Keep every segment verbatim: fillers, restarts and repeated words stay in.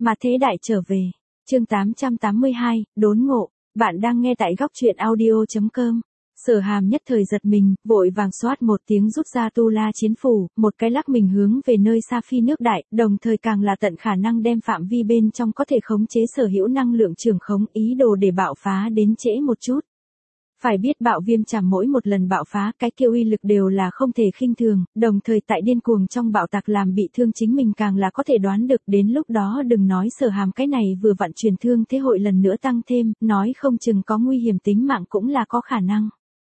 Mà thế đại trở về. Chương tám trăm tám mươi hai, đốn ngộ. Bạn đang nghe tại góc truyện audio chấm com. Sở Hàm nhất thời giật mình, vội vàng xoát một tiếng rút ra tu la chiến phủ, một cái lắc mình hướng về nơi xa phi nước đại, đồng thời càng là tận khả năng đem phạm vi bên trong có thể khống chế sở hữu năng lượng trường khống, ý đồ để bạo phá đến trễ một chút. Phải biết bạo viêm chảm mỗi một lần bạo phá cái kia uy lực đều là không thể khinh thường, đồng thời tại điên cuồng trong bạo tạc làm bị thương chính mình càng là có thể đoán được, đến lúc đó đừng nói Sở Hàm cái này vừa vặn truyền thương thế hội lần nữa tăng thêm, nói không chừng có nguy hiểm tính mạng cũng là có khả năng.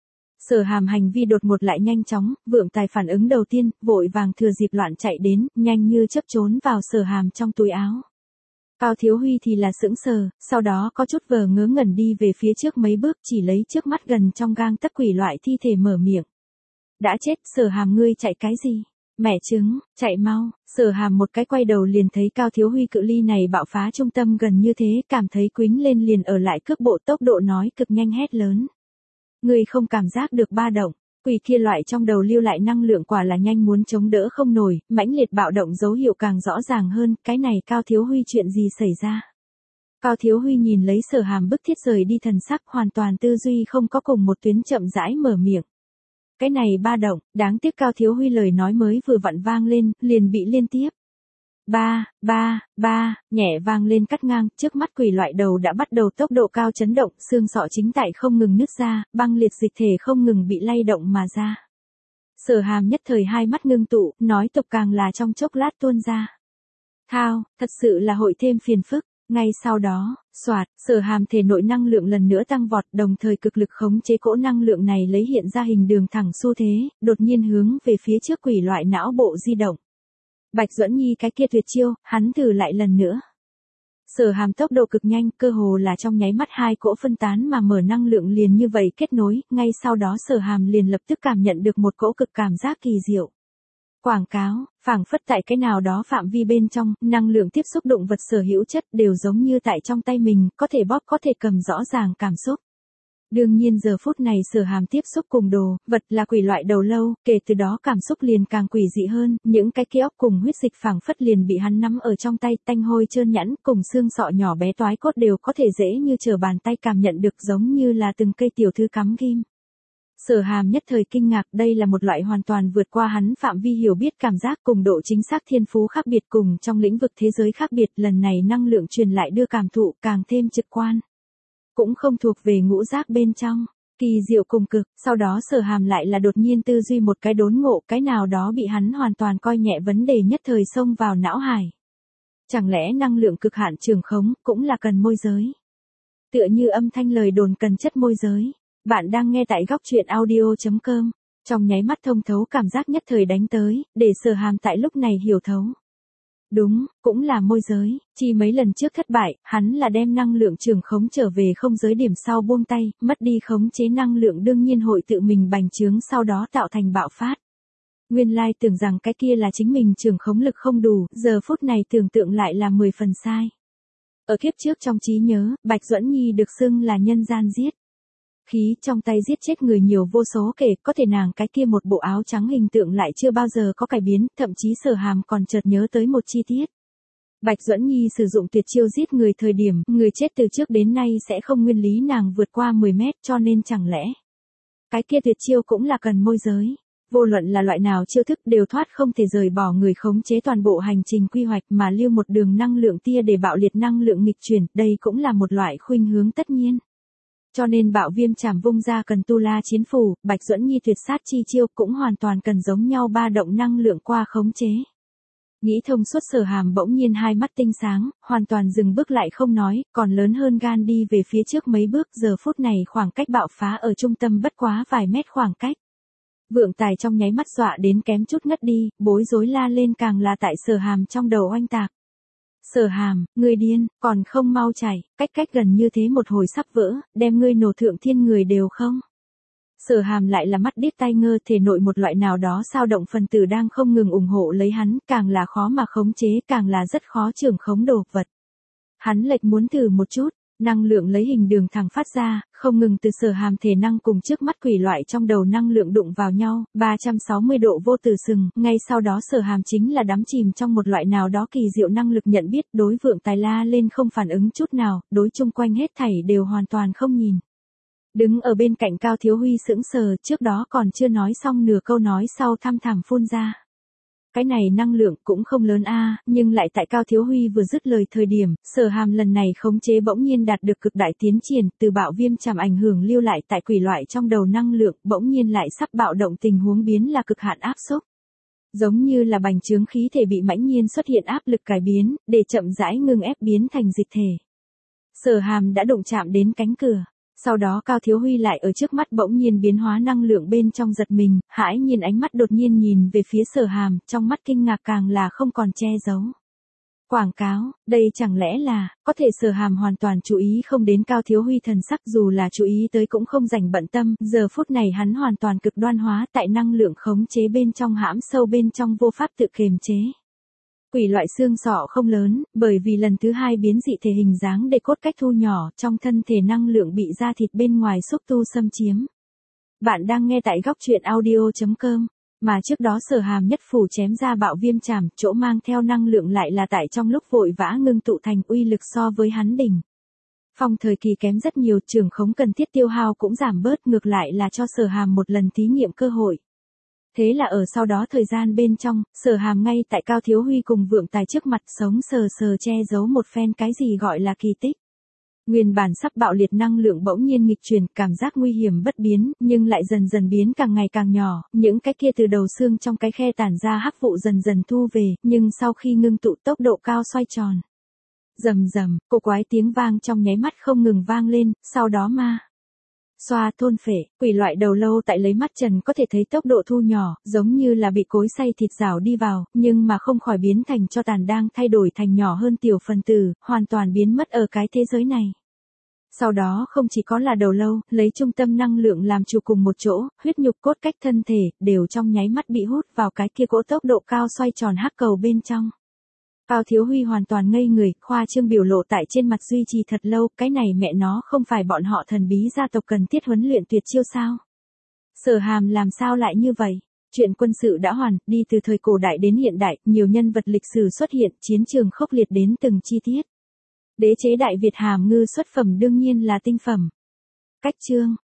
Sở Hàm hành vi đột ngột lại nhanh chóng, vượng tài phản ứng đầu tiên, vội vàng thừa dịp loạn chạy đến, nhanh như chớp trốn vào Sở Hàm trong túi áo. Cao Thiếu Huy thì là sững sờ, sau đó có chút vờ ngớ ngẩn đi về phía trước mấy bước, chỉ lấy trước mắt gần trong gang tấc quỷ loại thi thể mở miệng. Đã chết, Sở Hàm ngươi chạy cái gì? Mẹ chứng, chạy mau. Sở Hàm một cái quay đầu liền thấy Cao Thiếu Huy cự ly này bạo phá trung tâm gần như thế, cảm thấy quýnh lên liền ở lại cước bộ tốc độ nói cực nhanh hét lớn. Ngươi không cảm giác được ba động. Quỷ kia loại trong đầu lưu lại năng lượng quả là nhanh muốn chống đỡ không nổi, mãnh liệt bạo động dấu hiệu càng rõ ràng hơn, cái này Cao Thiếu Huy chuyện gì xảy ra? Cao Thiếu Huy nhìn lấy Sở Hàm bức thiết rời đi thần sắc, hoàn toàn tư duy không có cùng một tuyến, chậm rãi mở miệng. Cái này ba động, đáng tiếc Cao Thiếu Huy lời nói mới vừa vặn vang lên, liền bị liên tiếp. Ba, ba, ba, nhẹ vang lên cắt ngang, trước mắt quỷ loại đầu đã bắt đầu tốc độ cao chấn động, xương sọ chính tại không ngừng nứt ra, băng liệt dịch thể không ngừng bị lay động mà ra. Sở Hàm nhất thời hai mắt ngưng tụ, nói tục càng là trong chốc lát tuôn ra. Thao, thật sự là hội thêm phiền phức. Ngay sau đó, xoạt, Sở Hàm thể nội năng lượng lần nữa tăng vọt, đồng thời cực lực khống chế cỗ năng lượng này lấy hiện ra hình đường thẳng xu thế, đột nhiên hướng về phía trước quỷ loại não bộ di động. Bạch Duẫn Nhi cái kia tuyệt chiêu, hắn thử lại lần nữa. Sở Hàm tốc độ cực nhanh, cơ hồ là trong nháy mắt hai cỗ phân tán mà mở năng lượng liền như vậy kết nối, ngay sau đó Sở Hàm liền lập tức cảm nhận được một cỗ cực cảm giác kỳ diệu. Quảng cáo, phảng phất tại cái nào đó phạm vi bên trong, năng lượng tiếp xúc động vật sở hữu chất đều giống như tại trong tay mình, có thể bóp có thể cầm rõ ràng cảm xúc. Đương nhiên giờ phút này Sở Hàm tiếp xúc cùng đồ, vật là quỷ loại đầu lâu, kể từ đó cảm xúc liền càng quỷ dị hơn, những cái kia óc cùng huyết dịch phảng phất liền bị hắn nắm ở trong tay, tanh hôi trơn nhẵn, cùng xương sọ nhỏ bé toái cốt đều có thể dễ như trở bàn tay cảm nhận được, giống như là từng cây tiểu thư cắm ghim. Sở Hàm nhất thời kinh ngạc, đây là một loại hoàn toàn vượt qua hắn phạm vi hiểu biết cảm giác, cùng độ chính xác thiên phú khác biệt, cùng trong lĩnh vực thế giới khác biệt, lần này năng lượng truyền lại đưa cảm thụ càng thêm trực quan. Cũng không thuộc về ngũ giác bên trong, kỳ diệu cùng cực, sau đó Sở Hàm lại là đột nhiên tư duy một cái đốn ngộ, cái nào đó bị hắn hoàn toàn coi nhẹ vấn đề nhất thời xông vào não hải. Chẳng lẽ năng lượng cực hạn trường khống cũng là cần môi giới? Tựa như âm thanh lời đồn cần chất môi giới. Bạn đang nghe tại góc truyện audio chấm com. Trong nháy mắt thông thấu cảm giác nhất thời đánh tới, để Sở Hàm tại lúc này hiểu thấu. Đúng, cũng là môi giới, chi mấy lần trước thất bại, hắn là đem năng lượng trường khống trở về không giới điểm sau buông tay, mất đi khống chế năng lượng đương nhiên hội tự mình bành trướng sau đó tạo thành bạo phát. Nguyên lai tưởng rằng cái kia là chính mình trường khống lực không đủ, giờ phút này tưởng tượng lại là mười phần sai. Ở kiếp trước trong trí nhớ, Bạch Duẫn Nhi được xưng là nhân gian giết. Khí trong tay giết chết người nhiều vô số kể, có thể nàng cái kia một bộ áo trắng hình tượng lại chưa bao giờ có cải biến, thậm chí Sở Hàm còn chợt nhớ tới một chi tiết. Bạch Duẫn Nhi sử dụng tuyệt chiêu giết người thời điểm, người chết từ trước đến nay sẽ không nguyên lý nàng vượt qua mười mét, cho nên chẳng lẽ cái kia tuyệt chiêu cũng là cần môi giới. Vô luận là loại nào chiêu thức đều thoát không thể rời bỏ người khống chế toàn bộ hành trình quy hoạch mà lưu một đường năng lượng tia để bạo liệt năng lượng nghịch chuyển, đây cũng là một loại khuynh hướng tất nhiên. Cho nên bạo viêm chảm vung ra cần tu la chiến phủ, Bạch Duẫn Nhi tuyệt sát chi chiêu cũng hoàn toàn cần giống nhau ba động năng lượng qua khống chế. Nghĩ thông suốt Sở Hàm bỗng nhiên hai mắt tinh sáng, hoàn toàn dừng bước lại không nói, còn lớn hơn gan đi về phía trước mấy bước, giờ phút này khoảng cách bạo phá ở trung tâm bất quá vài mét khoảng cách. Vượng tài trong nháy mắt dọa đến kém chút ngất đi, bối rối la lên càng là tại Sở Hàm trong đầu oanh tạc. Sở Hàm, ngươi điên, còn không mau chạy, cách cách gần như thế một hồi sắp vỡ, đem ngươi nổ thượng thiên người đều không. Sở Hàm lại là mắt điếc tai ngơ, thể nội một loại nào đó sao động phần tử đang không ngừng ủng hộ lấy hắn, càng là khó mà khống chế, càng là rất khó trưởng khống đồ vật. Hắn lệch muốn thử một chút, Năng lượng lấy hình đường thẳng phát ra, không ngừng từ Sở Hàm thể năng cùng trước mắt quỷ loại trong đầu năng lượng đụng vào nhau, ba trăm sáu mươi độ vô tử sừng, ngay sau đó Sở Hàm chính là đắm chìm trong một loại nào đó kỳ diệu năng lực nhận biết, đối Vượng Tài la lên không phản ứng chút nào, đối chung quanh hết thảy đều hoàn toàn không nhìn. Đứng ở bên cạnh Cao Thiếu Huy sững sờ, trước đó còn chưa nói xong nửa câu nói sau thăm thẳm phun ra. Cái này năng lượng cũng không lớn a, nhưng lại tại Cao Thiếu Huy vừa dứt lời thời điểm, Sở Hàm lần này khống chế bỗng nhiên đạt được cực đại tiến triển, từ bạo viêm chàm ảnh hưởng lưu lại tại quỷ loại trong đầu năng lượng, bỗng nhiên lại sắp bạo động tình huống biến là cực hạn áp xúc. Giống như là bành trướng khí thể bị mãnh nhiên xuất hiện áp lực cải biến, để chậm rãi ngưng ép biến thành dịch thể. Sở Hàm đã đụng chạm đến cánh cửa. Sau đó Cao Thiếu Huy lại ở trước mắt bỗng nhiên biến hóa năng lượng bên trong giật mình, hãi nhiên ánh mắt đột nhiên nhìn về phía Sở Hàm, trong mắt kinh ngạc càng là không còn che giấu. Quảng cáo, đây chẳng lẽ là, có thể Sở Hàm hoàn toàn chú ý không đến Cao Thiếu Huy thần sắc, dù là chú ý tới cũng không dành bận tâm, giờ phút này hắn hoàn toàn cực đoan hóa tại năng lượng khống chế bên trong hãm sâu bên trong vô pháp tự kiềm chế. Quỷ loại xương sọ không lớn, bởi vì lần thứ hai biến dị thể hình dáng để cốt cách thu nhỏ, trong thân thể năng lượng bị da thịt bên ngoài xúc tu xâm chiếm. Bạn đang nghe tại góc truyện audio chấm com, mà trước đó Sở Hàm nhất phủ chém ra bạo viêm chàm, chỗ mang theo năng lượng lại là tại trong lúc vội vã ngưng tụ thành uy lực so với hắn đỉnh phong thời kỳ kém rất nhiều, trường khống cần thiết tiêu hao cũng giảm bớt, ngược lại là cho Sở Hàm một lần thí nghiệm cơ hội. Thế là ở sau đó thời gian bên trong, Sở Hàm ngay tại Cao Thiếu Huy cùng Vượng Tài trước mặt sống sờ sờ che giấu một phen cái gì gọi là kỳ tích. Nguyên bản sắp bạo liệt năng lượng bỗng nhiên nghịch chuyển, cảm giác nguy hiểm bất biến, nhưng lại dần dần biến càng ngày càng nhỏ, những cái kia từ đầu xương trong cái khe tản ra hắc vụ dần dần thu về, nhưng sau khi ngưng tụ tốc độ cao xoay tròn. Rầm rầm, cổ quái tiếng vang trong nháy mắt không ngừng vang lên, sau đó ma. Xoa thôn phệ, quỷ loại đầu lâu tại lấy mắt trần có thể thấy tốc độ thu nhỏ, giống như là bị cối xay thịt rào đi vào, nhưng mà không khỏi biến thành cho tàn đang thay đổi thành nhỏ hơn tiểu phần tử, hoàn toàn biến mất ở cái thế giới này. Sau đó không chỉ có là đầu lâu, lấy trung tâm năng lượng làm chủ cùng một chỗ, huyết nhục cốt cách thân thể, đều trong nháy mắt bị hút vào cái kia cỗ tốc độ cao xoay tròn hắc cầu bên trong. Cao Thiếu Huy hoàn toàn ngây người, khoa trương biểu lộ tại trên mặt duy trì thật lâu, cái này mẹ nó không phải bọn họ thần bí gia tộc cần thiết huấn luyện tuyệt chiêu sao? Sở Hàm làm sao lại như vậy? Chuyện quân sự đã hoàn, đi từ thời cổ đại đến hiện đại, nhiều nhân vật lịch sử xuất hiện, chiến trường khốc liệt đến từng chi tiết. Đế chế Đại Việt hàm ngư xuất phẩm đương nhiên là tinh phẩm. Cách chương,